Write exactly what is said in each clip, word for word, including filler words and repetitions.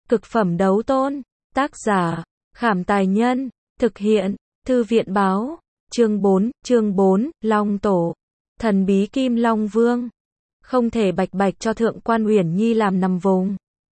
Cực phẩm đấu tôn. Tác giả, Khảm Tài Nhân. Thực hiện, Thư viện Báo. Chương bốn, chương bốn, Long Tổ. Thần bí Kim Long Vương. Không thể bạch bạch cho Thượng quan Uyển Nhi làm nằm vùng.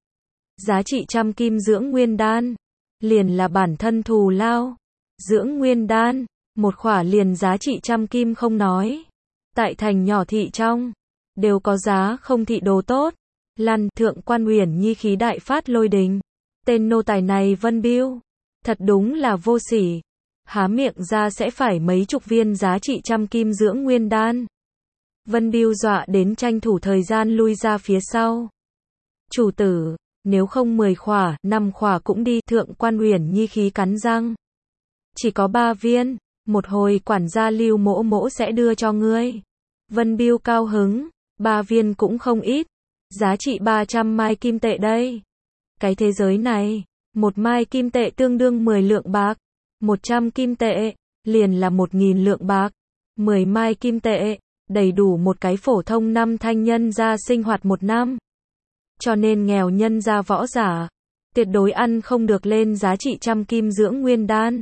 Giá trị trăm kim dưỡng nguyên đan. Liền là bản thân thù lao. Dưỡng nguyên đan. Một khỏa liền giá trị trăm kim không nói. Tại thành nhỏ thị trong. Đều có giá không thị đồ tốt. Lăn, Thượng quan Uyển Nhi khí đại phát lôi đình. Tên nô tài này Vân Biêu. Thật đúng là vô sỉ. Há miệng ra sẽ phải mấy chục viên giá trị trăm kim dưỡng nguyên đan. Vân Biêu dọa đến tranh thủ thời gian lui ra phía sau. Chủ tử, nếu không mười khỏa, năm khỏa cũng đi. Thượng quan Uyển Nhi khí cắn răng. Chỉ có ba viên, một hồi quản gia Lưu mỗ mỗ sẽ đưa cho ngươi. Vân Biêu cao hứng, ba viên cũng không ít. Giá trị ba trăm mai kim tệ đây. Cái thế giới này, một mai kim tệ tương đương mười lượng bạc. một trăm kim tệ, liền là một nghìn lượng bạc. mười mai kim tệ, đầy đủ một cái phổ thông năm thanh nhân gia sinh hoạt một năm. Cho nên nghèo nhân gia võ giả, tuyệt đối ăn không được lên giá trị trăm kim dưỡng nguyên đan.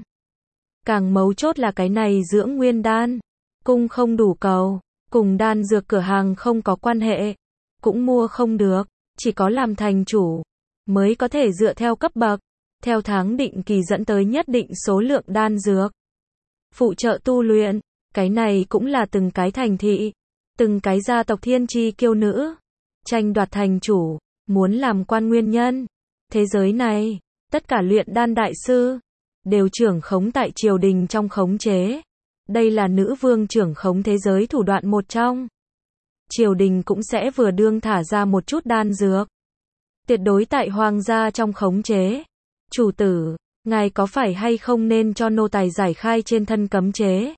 Càng mấu chốt là cái này dưỡng nguyên đan. Cung không đủ cầu, cùng đan dược cửa hàng không có quan hệ. Cũng mua không được, chỉ có làm thành chủ, mới có thể dựa theo cấp bậc, theo tháng định kỳ dẫn tới nhất định số lượng đan dược. Phụ trợ tu luyện, cái này cũng là từng cái thành thị, từng cái gia tộc thiên chi kiêu nữ, tranh đoạt thành chủ, muốn làm quan nguyên nhân. Thế giới này, tất cả luyện đan đại sư, đều trưởng khống tại triều đình trong khống chế. Đây là nữ vương trưởng khống thế giới thủ đoạn một trong. Triều đình cũng sẽ vừa đương thả ra một chút đan dược. Tuyệt đối tại hoàng gia trong khống chế. Chủ tử, ngài có phải hay không nên cho nô tài giải khai trên thân cấm chế?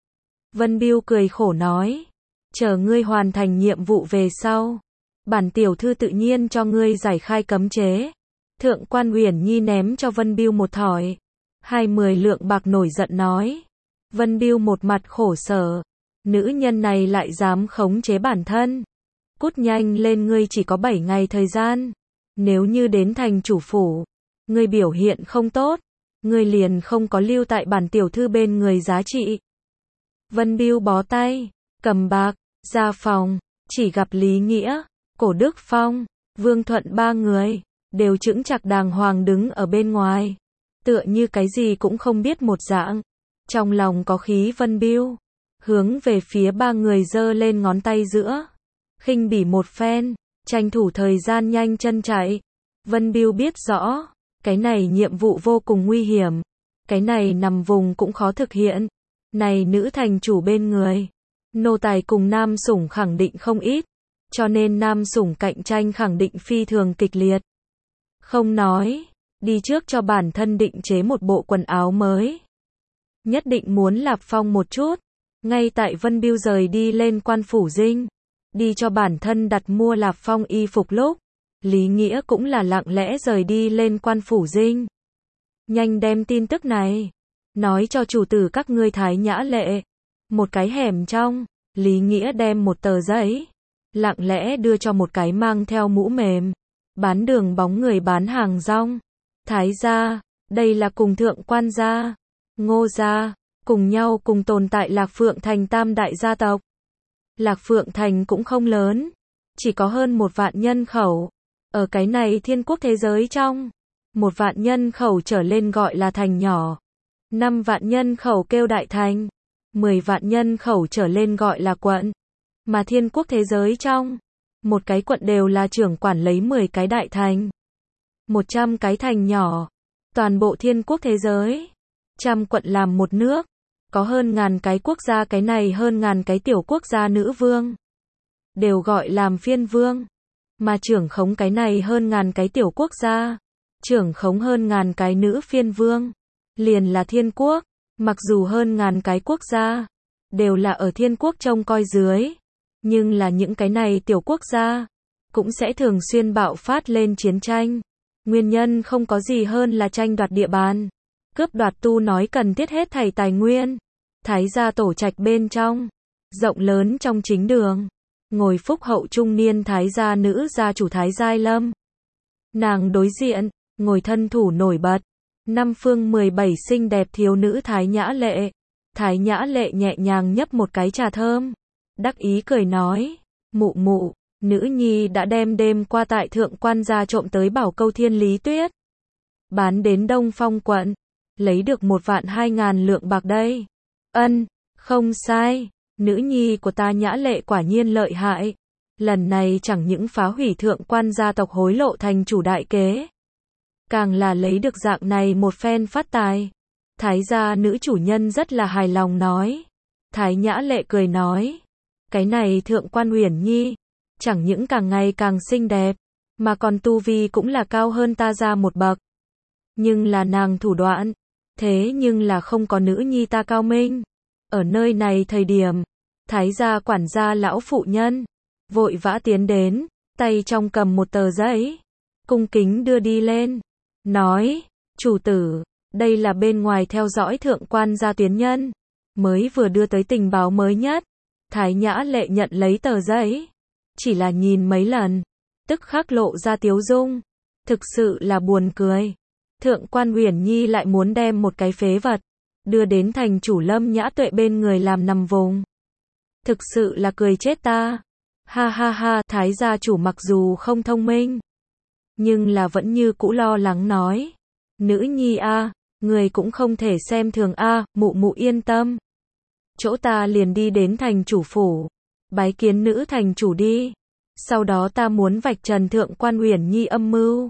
Vân Biêu cười khổ nói. Chờ ngươi hoàn thành nhiệm vụ về sau. Bản tiểu thư tự nhiên cho ngươi giải khai cấm chế. Thượng quan Uyển Nhi ném cho Vân Biêu một thỏi. Hai mười lượng bạc nổi giận nói. Vân Biêu một mặt khổ sở. Nữ nhân này lại dám khống chế bản thân. Cút nhanh lên, ngươi chỉ có bảy ngày thời gian. Nếu như đến thành chủ phủ, ngươi biểu hiện không tốt, ngươi liền không có lưu tại bản tiểu thư bên người giá trị. Vân Biêu bó tay, cầm bạc, ra phòng, chỉ gặp Lý Nghĩa, Cổ Đức Phong, Vương Thuận ba người, đều chững chạc đàng hoàng đứng ở bên ngoài. Tựa như cái gì cũng không biết một dạng. Trong lòng có khí Vân Biêu. Hướng về phía ba người giơ lên ngón tay giữa. Khinh bỉ một phen, tranh thủ thời gian nhanh chân chạy. Vân Biêu biết rõ, cái này nhiệm vụ vô cùng nguy hiểm. Cái này nằm vùng cũng khó thực hiện. Này nữ thành chủ bên người, nô tài cùng nam sủng khẳng định không ít. Cho nên nam sủng cạnh tranh khẳng định phi thường kịch liệt. Không nói, đi trước cho bản thân định chế một bộ quần áo mới. Nhất định muốn lạp phong một chút. Ngay tại Vân Biêu rời đi lên quan phủ dinh, đi cho bản thân đặt mua lạp phong y phục lúc, Lý Nghĩa cũng là lặng lẽ rời đi lên quan phủ dinh. Nhanh đem tin tức này, nói cho chủ tử các ngươi Thái Nhã Lệ. Một cái hẻm trong, Lý Nghĩa đem một tờ giấy, lặng lẽ đưa cho một cái mang theo mũ mềm, bán đường bóng người bán hàng rong. Thái gia, đây là cùng Thượng quan gia, Ngô gia, cùng nhau cùng tồn tại Lạc Phượng Thành tam đại gia tộc. Lạc Phượng Thành cũng không lớn, chỉ có hơn một vạn nhân khẩu. Ở cái này thiên quốc thế giới trong, một vạn nhân khẩu trở lên gọi là thành nhỏ. Năm vạn nhân khẩu kêu đại thành. Mười vạn nhân khẩu trở lên gọi là quận. Mà thiên quốc thế giới trong, một cái quận đều là trưởng quản lấy mười cái đại thành. Một trăm cái thành nhỏ. Toàn bộ thiên quốc thế giới, trăm quận làm một nước. Có hơn ngàn cái quốc gia, cái này hơn ngàn cái tiểu quốc gia nữ vương. Đều gọi làm phiên vương. Mà trưởng khống cái này hơn ngàn cái tiểu quốc gia. Trưởng khống hơn ngàn cái nữ phiên vương. Liền là thiên quốc. Mặc dù hơn ngàn cái quốc gia. Đều là ở thiên quốc trông coi dưới. Nhưng là những cái này tiểu quốc gia. Cũng sẽ thường xuyên bạo phát lên chiến tranh. Nguyên nhân không có gì hơn là tranh đoạt địa bàn. Cướp đoạt tu nói cần thiết hết thảy tài nguyên. Thái gia tổ trạch bên trong, rộng lớn trong chính đường, ngồi phúc hậu trung niên thái gia nữ gia chủ Thái Giai Lâm. Nàng đối diện, ngồi thân thủ nổi bật. Năm phương mười bảy xinh đẹp thiếu nữ Thái Nhã Lệ. Thái Nhã Lệ nhẹ nhàng nhấp một cái trà thơm, đắc ý cười nói, mụ mụ, nữ nhi đã đem đêm qua tại thượng quan gia trộm tới bảo câu thiên lý tuyết. Bán đến Đông Phong quận, lấy được một vạn hai ngàn lượng bạc đây. Ân, không sai, nữ nhi của ta Nhã Lệ quả nhiên lợi hại. Lần này chẳng những phá hủy thượng quan gia tộc hối lộ thành chủ đại kế, càng là lấy được dạng này một phen phát tài. Thái gia nữ chủ nhân rất là hài lòng nói. Thái Nhã Lệ cười nói, cái này thượng quan Uyển Nhi, chẳng những càng ngày càng xinh đẹp, mà còn tu vi cũng là cao hơn ta ra một bậc. Nhưng là nàng thủ đoạn, thế nhưng là không có nữ nhi ta cao minh. Ở nơi này thời điểm, Thái gia quản gia lão phụ nhân, vội vã tiến đến, tay trong cầm một tờ giấy, cung kính đưa đi lên, nói, chủ tử, đây là bên ngoài theo dõi thượng quan gia tuyến nhân, mới vừa đưa tới tình báo mới nhất. Thái Nhã Lệ nhận lấy tờ giấy, chỉ là nhìn mấy lần, tức khắc lộ ra tiếu dung, thực sự là buồn cười. Thượng quan Uyển Nhi lại muốn đem một cái phế vật, đưa đến thành chủ Lâm Nhã Tuệ bên người làm nằm vùng. Thực sự là cười chết ta. Ha ha ha, Thái gia chủ mặc dù không thông minh, nhưng là vẫn như cũ lo lắng nói. Nữ nhi a, người cũng không thể xem thường a, mụ mụ yên tâm. Chỗ ta liền đi đến thành chủ phủ, bái kiến nữ thành chủ đi. Sau đó ta muốn vạch trần thượng quan Uyển Nhi âm mưu.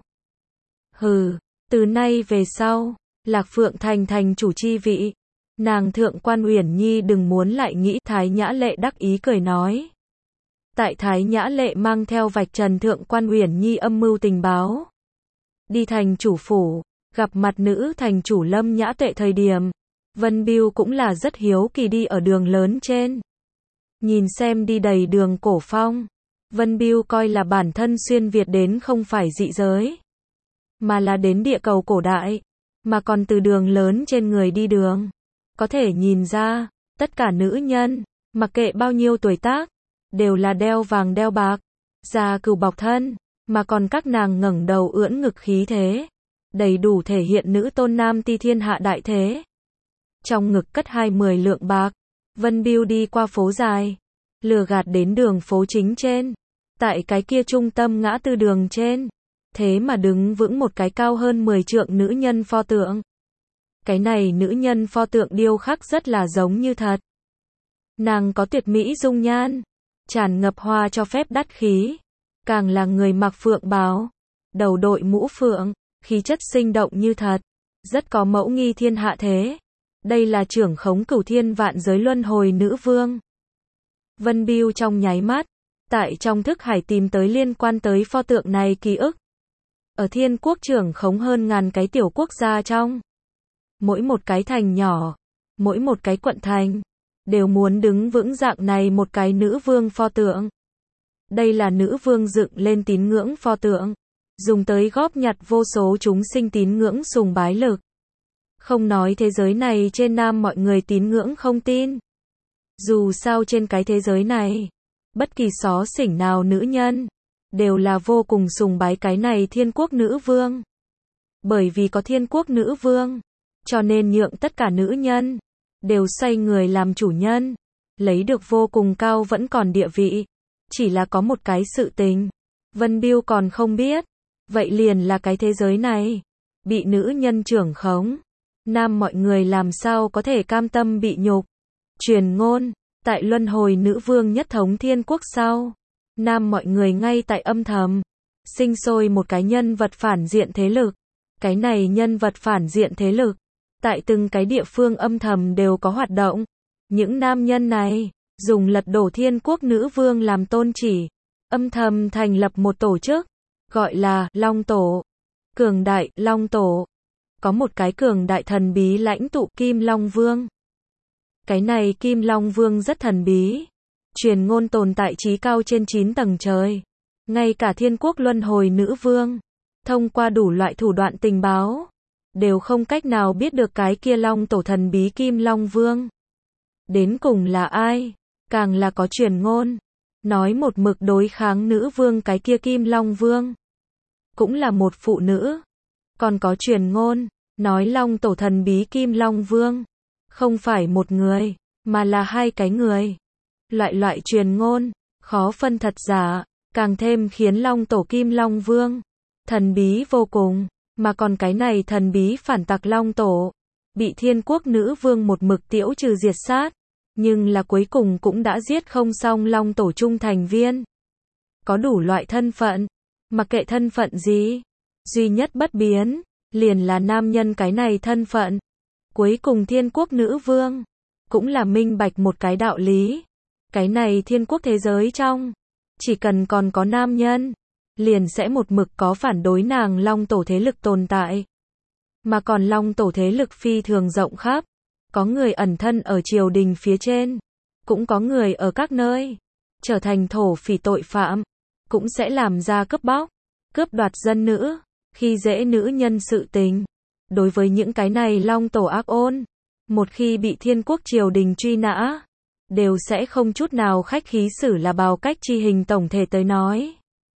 Hừ, từ nay về sau, Lạc Phượng thành thành chủ chi vị, nàng thượng quan Uyển Nhi đừng muốn lại nghĩ. Thái Nhã Lệ đắc ý cười nói. Tại Thái Nhã Lệ mang theo vạch trần thượng quan Uyển Nhi âm mưu tình báo, đi thành chủ phủ, gặp mặt nữ thành chủ Lâm Nhã Tuệ thời điểm, Vân Biêu cũng là rất hiếu kỳ đi ở đường lớn trên. Nhìn xem đi đầy đường cổ phong, Vân Biêu coi là bản thân xuyên Việt đến không phải dị giới, mà là đến địa cầu cổ đại, mà còn từ đường lớn trên người đi đường. Có thể nhìn ra, tất cả nữ nhân, mặc kệ bao nhiêu tuổi tác, đều là đeo vàng đeo bạc, da cừu bọc thân, mà còn các nàng ngẩng đầu ưỡn ngực khí thế, đầy đủ thể hiện nữ tôn nam ti thiên hạ đại thế. Trong ngực cất hai mươi lượng bạc, Vân Biêu đi qua phố dài, lừa gạt đến đường phố chính trên. Tại cái kia trung tâm ngã tư đường trên, thế mà đứng vững một cái cao hơn mười trượng nữ nhân pho tượng. Cái này nữ nhân pho tượng điêu khắc rất là giống như thật. Nàng có tuyệt mỹ dung nhan, tràn ngập hoa cho phép đắt khí, càng là người mặc phượng bào, đầu đội mũ phượng, khí chất sinh động như thật, rất có mẫu nghi thiên hạ thế. Đây là trưởng khống cửu thiên vạn giới luân hồi nữ vương. Vân Biêu trong nháy mắt, tại trong thức hải tìm tới liên quan tới pho tượng này ký ức. Ở thiên quốc trưởng khống hơn ngàn cái tiểu quốc gia trong, mỗi một cái thành nhỏ, mỗi một cái quận thành, đều muốn đứng vững dạng này một cái nữ vương pho tượng. Đây là nữ vương dựng lên tín ngưỡng pho tượng, dùng tới góp nhặt vô số chúng sinh tín ngưỡng sùng bái lực. Không nói thế giới này trên nam mọi người tín ngưỡng không tin. Dù sao trên cái thế giới này, bất kỳ xó xỉnh nào nữ nhân, đều là vô cùng sùng bái cái này thiên quốc nữ vương. Bởi vì có thiên quốc nữ vương, cho nên nhượng tất cả nữ nhân, đều xoay người làm chủ nhân, lấy được vô cùng cao vẫn còn địa vị. Chỉ là có một cái sự tình, Vân Biêu còn không biết, vậy liền là cái thế giới này, bị nữ nhân trưởng khống. Nam mọi người làm sao có thể cam tâm bị nhục. Truyền ngôn, tại luân hồi nữ vương nhất thống thiên quốc sau, nam mọi người ngay tại âm thầm, sinh sôi một cái nhân vật phản diện thế lực. Cái này nhân vật phản diện thế lực, tại từng cái địa phương âm thầm đều có hoạt động. Những nam nhân này, dùng lật đổ thiên quốc nữ vương làm tôn chỉ, âm thầm thành lập một tổ chức, gọi là Long Tổ. Cường đại Long Tổ. Có một cái cường đại thần bí lãnh tụ Kim Long Vương. Cái này Kim Long Vương rất thần bí. Truyền ngôn tồn tại trí cao trên chín tầng trời. Ngay cả thiên quốc luân hồi nữ vương, thông qua đủ loại thủ đoạn tình báo, đều không cách nào biết được cái kia Long Tổ thần bí Kim Long Vương. Đến cùng là ai? Càng là có truyền ngôn, nói một mực đối kháng nữ vương cái kia Kim Long Vương. Cũng là một phụ nữ. Còn có truyền ngôn, nói Long Tổ thần bí Kim Long Vương, không phải một người, mà là hai cái người. Loại loại truyền ngôn, khó phân thật giả, càng thêm khiến Long Tổ Kim Long Vương, thần bí vô cùng, mà còn cái này thần bí phản tặc Long Tổ, bị Thiên Quốc Nữ Vương một mực tiễu trừ diệt sát, nhưng là cuối cùng cũng đã giết không xong Long Tổ trung thành viên. Có đủ loại thân phận, mặc kệ thân phận gì, duy nhất bất biến, liền là nam nhân cái này thân phận. Cuối cùng Thiên Quốc Nữ Vương, cũng là minh bạch một cái đạo lý. Cái này thiên quốc thế giới trong, chỉ cần còn có nam nhân, liền sẽ một mực có phản đối nàng Long Tổ thế lực tồn tại. Mà còn Long Tổ thế lực phi thường rộng khắp, có người ẩn thân ở triều đình phía trên, cũng có người ở các nơi, trở thành thổ phỉ tội phạm, cũng sẽ làm ra cướp bóc, cướp đoạt dân nữ, khi dễ nữ nhân sự tình. Đối với những cái này Long Tổ ác ôn, một khi bị thiên quốc triều đình truy nã, đều sẽ không chút nào khách khí xử là bào cách chi hình. Tổng thể tới nói,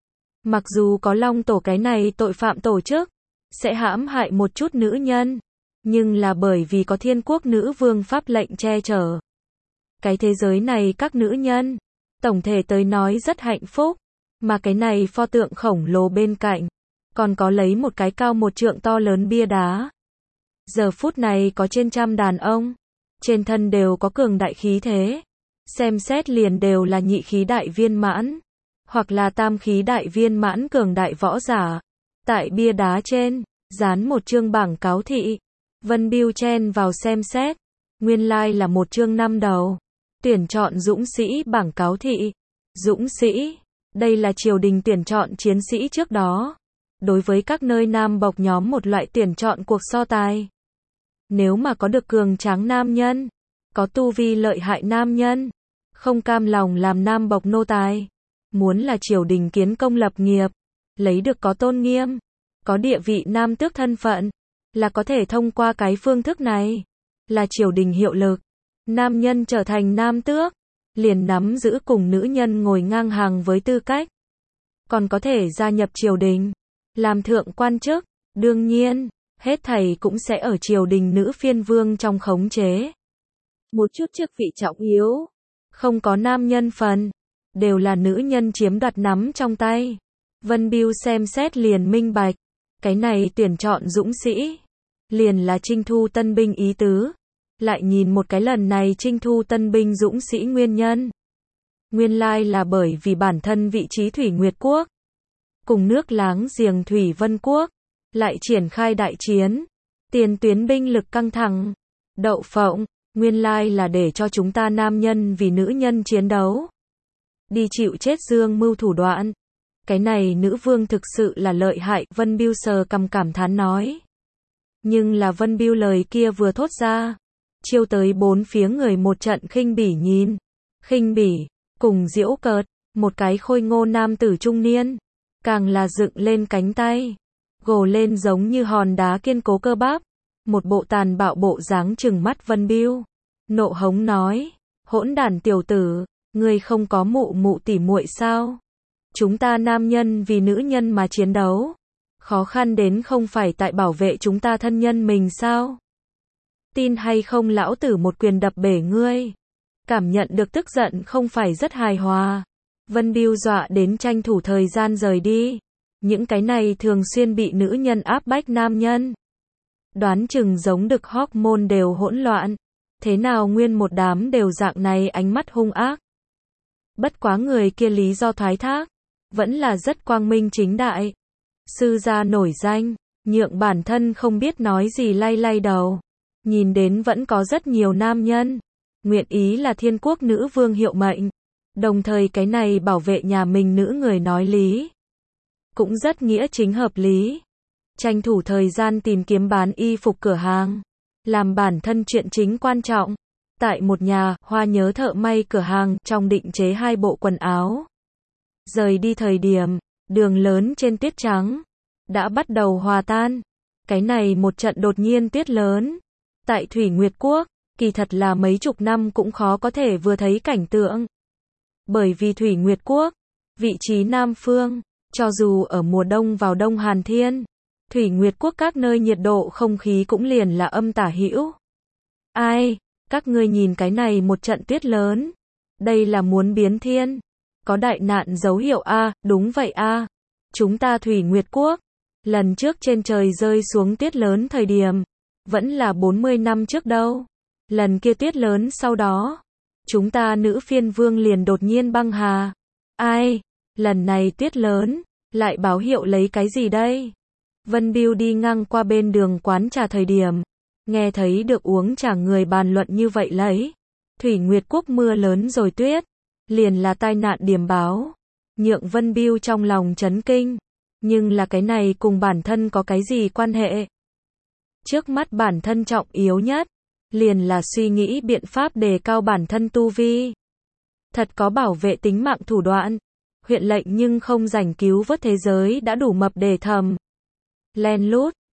mặc dù có Long Tổ cái này tội phạm tổ chức, sẽ hãm hại một chút nữ nhân, nhưng là bởi vì có Thiên Quốc Nữ Vương pháp lệnh che chở. Cái thế giới này các nữ nhân, tổng thể tới nói rất hạnh phúc, mà cái này pho tượng khổng lồ bên cạnh, còn có lấy một cái cao một trượng to lớn bia đá. Giờ phút này có trên trăm đàn ông, trên thân đều có cường đại khí thế, xem xét liền đều là nhị khí đại viên mãn, hoặc là tam khí đại viên mãn cường đại võ giả. Tại bia đá trên, dán một chương bảng cáo thị. Vân Biêu chen vào xem xét, nguyên lai là một chương năm đầu, tuyển chọn dũng sĩ bảng cáo thị. Dũng sĩ, đây là triều đình tuyển chọn chiến sĩ trước đó, đối với các nơi nam bộc nhóm một loại tuyển chọn cuộc so tài. Nếu mà có được cường tráng nam nhân, có tu vi lợi hại nam nhân, không cam lòng làm nam bộc nô tài, muốn là triều đình kiến công lập nghiệp, lấy được có tôn nghiêm, có địa vị nam tước thân phận, là có thể thông qua cái phương thức này, là triều đình hiệu lực. Nam nhân trở thành nam tước, liền nắm giữ cùng nữ nhân ngồi ngang hàng với tư cách, còn có thể gia nhập triều đình, làm thượng quan chức. Đương nhiên, hết thảy cũng sẽ ở triều đình nữ phiên vương trong khống chế. Một chút chức vị trọng yếu, không có nam nhân phần, đều là nữ nhân chiếm đoạt nắm trong tay. Vân Biêu xem xét liền minh bạch, cái này tuyển chọn dũng sĩ, liền là trinh thu tân binh ý tứ. Lại nhìn một cái lần này trinh thu tân binh dũng sĩ nguyên nhân. Nguyên lai là bởi vì bản thân vị trí Thủy Nguyệt Quốc, cùng nước láng giềng Thủy Vân Quốc, lại triển khai đại chiến, tiền tuyến binh lực căng thẳng. Đậu phộng, nguyên lai là để cho chúng ta nam nhân vì nữ nhân chiến đấu, đi chịu chết dương mưu thủ đoạn. Cái này nữ vương thực sự là lợi hại, Vân Biêu sờ cằm cảm thán nói. Nhưng là Vân Biêu lời kia vừa thốt ra, chiêu tới bốn phía người một trận khinh bỉ nhìn, khinh bỉ, cùng giễu cợt, một cái khôi ngô nam tử trung niên, càng là dựng lên cánh tay, gồ lên giống như hòn đá kiên cố cơ bắp, một bộ tàn bạo bộ dáng trừng mắt Vân Biêu, nộ hống nói, hỗn đản tiểu tử, ngươi không có mụ mụ tỉ muội sao? Chúng ta nam nhân vì nữ nhân mà chiến đấu, khó khăn đến không phải tại bảo vệ chúng ta thân nhân mình sao? Tin hay không lão tử một quyền đập bể ngươi. Cảm nhận được tức giận không phải rất hài hòa, Vân Biêu dọa đến tranh thủ thời gian rời đi. Những cái này thường xuyên bị nữ nhân áp bách nam nhân, đoán chừng giống được hormone đều hỗn loạn, thế nào nguyên một đám đều dạng này ánh mắt hung ác. Bất quá người kia lý do thoái thác, vẫn là rất quang minh chính đại. Sư gia nổi danh, nhượng bản thân không biết nói gì lay lay đầu. Nhìn đến vẫn có rất nhiều nam nhân nguyện ý là Thiên Quốc Nữ Vương hiệu mệnh, đồng thời cái này bảo vệ nhà mình nữ người nói lý, cũng rất nghĩa chính hợp lý. Tranh thủ thời gian tìm kiếm bán y phục cửa hàng, làm bản thân chuyện chính quan trọng. Tại một nhà hoa nhớ thợ may cửa hàng trong định chế hai bộ quần áo. Rời đi thời điểm, đường lớn trên tuyết trắng đã bắt đầu hòa tan. Cái này một trận đột nhiên tuyết lớn, tại Thủy Nguyệt Quốc, kỳ thật là mấy chục năm cũng khó có thể vừa thấy cảnh tượng. Bởi vì Thủy Nguyệt Quốc, vị trí Nam Phương, cho dù ở mùa đông vào đông Hàn Thiên, Thủy Nguyệt Quốc các nơi nhiệt độ không khí cũng liền là âm tả hữu. Ai, các ngươi nhìn cái này một trận tuyết lớn. Đây là muốn biến thiên. Có đại nạn dấu hiệu a, đúng vậy a. Chúng ta Thủy Nguyệt Quốc, lần trước trên trời rơi xuống tuyết lớn thời điểm, vẫn là bốn mươi năm trước đâu. Lần kia tuyết lớn sau đó, chúng ta nữ phiên vương liền đột nhiên băng hà. Ai, lần này tuyết lớn, lại báo hiệu lấy cái gì đây? Vân Biêu đi ngang qua bên đường quán trà thời điểm, nghe thấy được uống trà người bàn luận như vậy lấy. Thủy Nguyệt Quốc mưa lớn rồi tuyết, liền là tai nạn điểm báo. Nhượng Vân Biêu trong lòng chấn kinh. Nhưng là cái này cùng bản thân có cái gì quan hệ? Trước mắt bản thân trọng yếu nhất, liền là suy nghĩ biện pháp đề cao bản thân tu vi. Thật có bảo vệ tính mạng thủ đoạn. Huyện lệnh nhưng không rảnh cứu vớt thế giới đã đủ mập để thầm. Len lút,